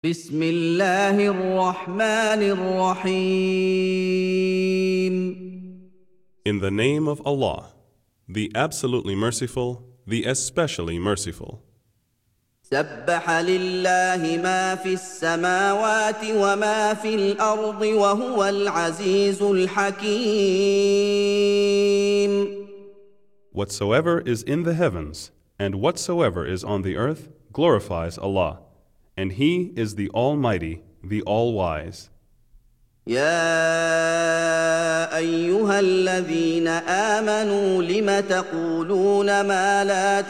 بسم الله الرحمن الرحيم. In the name of Allah, the absolutely merciful, the especially merciful. سبح لله ما في السماوات وما في الأرض وهو العزيز الحكيم. Whatsoever is in the heavens and whatsoever is on the earth glorifies Allah, and He is the Almighty, the All-Wise. يا أيها الذين آمنوا لم تقولون ما لا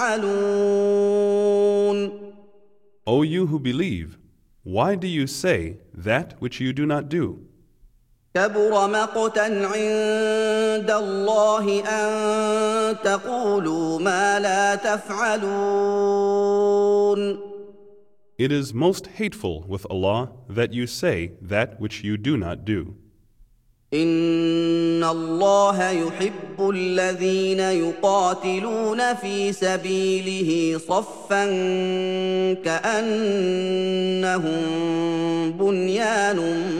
تفعلون. O you who believe, why do you say that which you do not do? كبر مقتا عند الله أن تقولوا ما لا تفعلون. It is most hateful with Allah that you say that which you do not do. إن الله يحب الذين يقاتلون في سبيله صفا كأنهم بنيان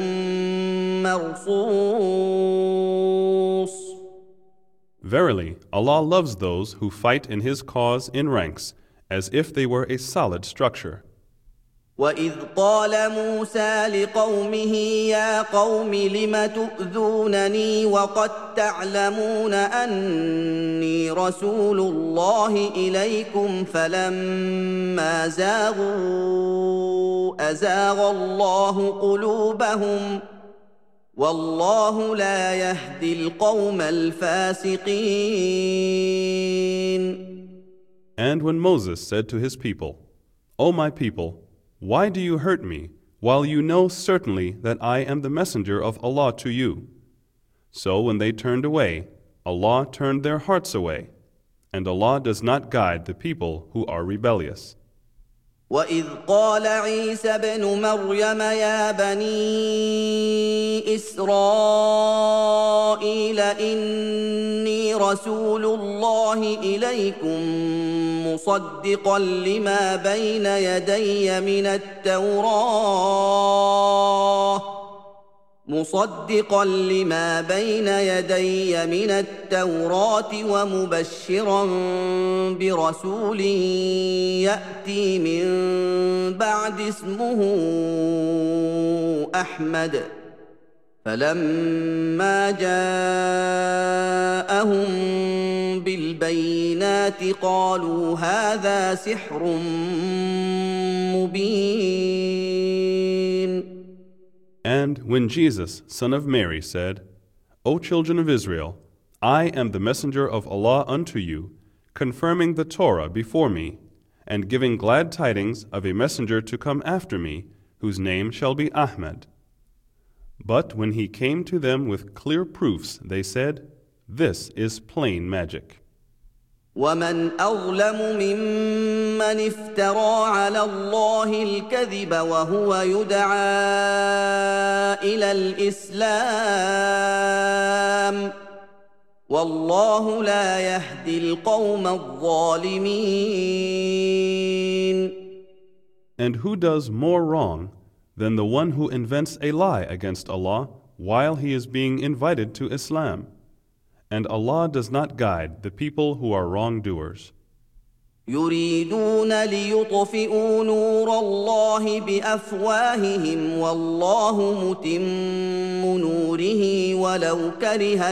مرصوص. Verily, Allah loves those who fight in His cause in ranks, as if they were a solid structure. وإذ قال موسى لقومه يا قوم لم تؤذونني وقد تعلمون أني رسول الله إليكم فلما زاغوا أزاغ الله قلوبهم والله لا يهدي القوم الفاسقين. And when Moses said to his people, O my people, why do you hurt me, while you know certainly that I am the messenger of Allah to you? So when they turned away, Allah turned their hearts away, and Allah does not guide the people who are rebellious. وإذ قال عيسى ابن مريم يا بني إسرائيل إني رسول الله إليكم مصدقا لما بين يدي من التوراة ومبشرا برسول يأتي من بعد اسمه أحمد فلما جاءهم بالبينات قالوا هذا سحر مبين. And when Jesus, son of Mary, said, O children of Israel, I am the messenger of Allah unto you, confirming the Torah before me, and giving glad tidings of a messenger to come after me, whose name shall be Ahmad. But when he came to them with clear proofs, they said, This is plain magic. ومن أظلم ممن افترى على الله الكذب وهو يدعى إلى الإسلام والله لا يهدي القوم الظالمين. And who does more wrong than the one who invents a lie against Allah while he is being invited to Islam? And Allah does not guide the people who are wrongdoers. يريدون ليطفئوا نور الله بأفواههم والله متم نوره ولو كره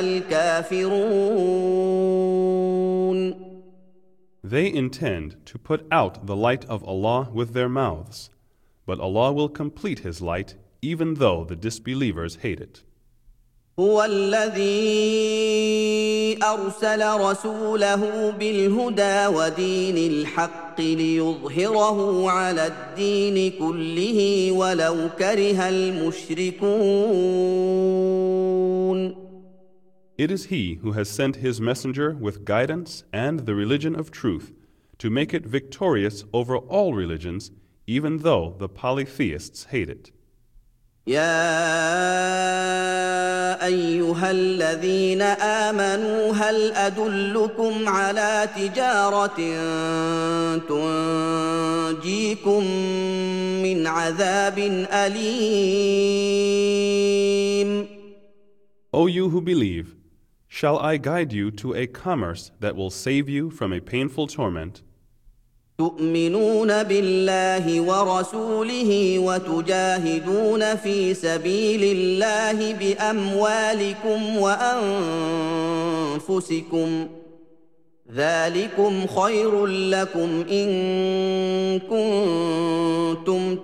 الكافرون. They intend to put out the light of Allah with their mouths, but Allah will complete His light even though the disbelievers hate it. هو الذي أرسل رسوله بالهدى ودين الحق ليظهره على الدين كله ولو كره المشركون. It is He who has sent His messenger with guidance and the religion of truth to make it victorious over all religions, even though the polytheists hate it. يا ايها الذين امنوا هل ادلكم على تجاره تنجيكم من عذاب اليم O you who believe, shall I guide you to a commerce that will save you from a painful torment? تؤمنون بالله ورسوله وتجاهدون في سبيل الله باموالكم وانفسكم ذلكم خير لكم ان كنتم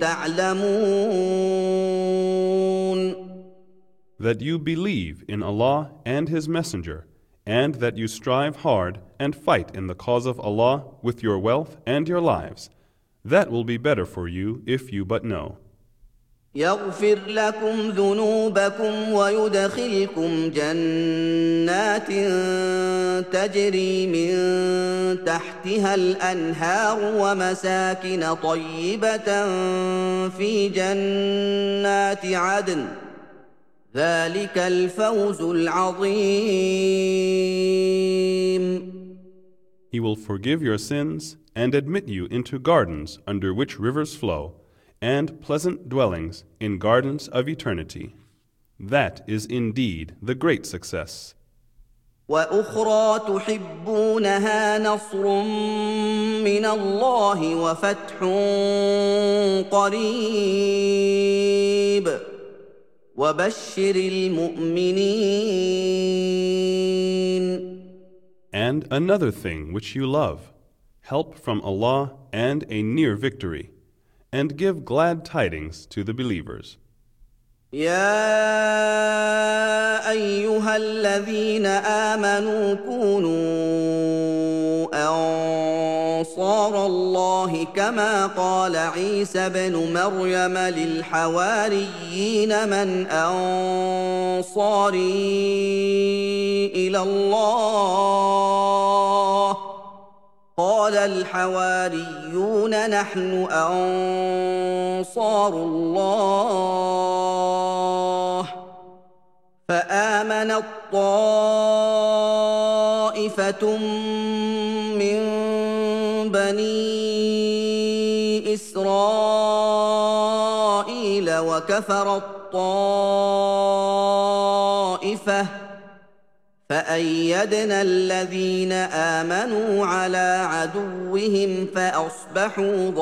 تعلمون That you believe in Allah and His Messenger, and that you strive hard and fight in the cause of Allah with your wealth and your lives. That will be better for you if you but know. يغفر لكم ذنوبكم ويدخلكم جنات تجري من تحتها الانهار ومساكن طيبه في جنات عدن ذلك الفوز العظيم He will forgive your sins and admit you into gardens under which rivers flow, and pleasant dwellings in gardens of eternity. That is indeed the great success. واخرى تحبونها نصر من الله وفتح قريب وبشر المؤمنين And another thing which you love, help from Allah and a near victory, and give glad tidings to the believers. يا ايها الذين امنوا كونوا انصار الله كما قال عيسى ابن مريم للحواريين من انصاري الى الله قال الحواريون نحن انصار الله فامنت طائفه من بني اسرائيل وكفرت طائفه فأيدنا الذين آمنوا على عدوهم فأصبحوا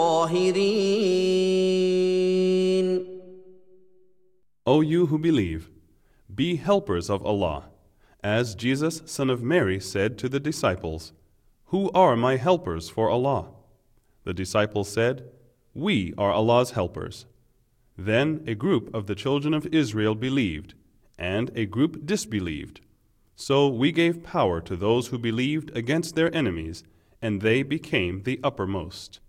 ظاهرين. O you who believe, be helpers of Allah, as Jesus, son of Mary, said to the disciples, "Who are my helpers for Allah?" The disciples said, "We are Allah's helpers." Then a group of the children of Israel believed, and a group disbelieved. So we gave power to those who believed against their enemies, and they became the uppermost.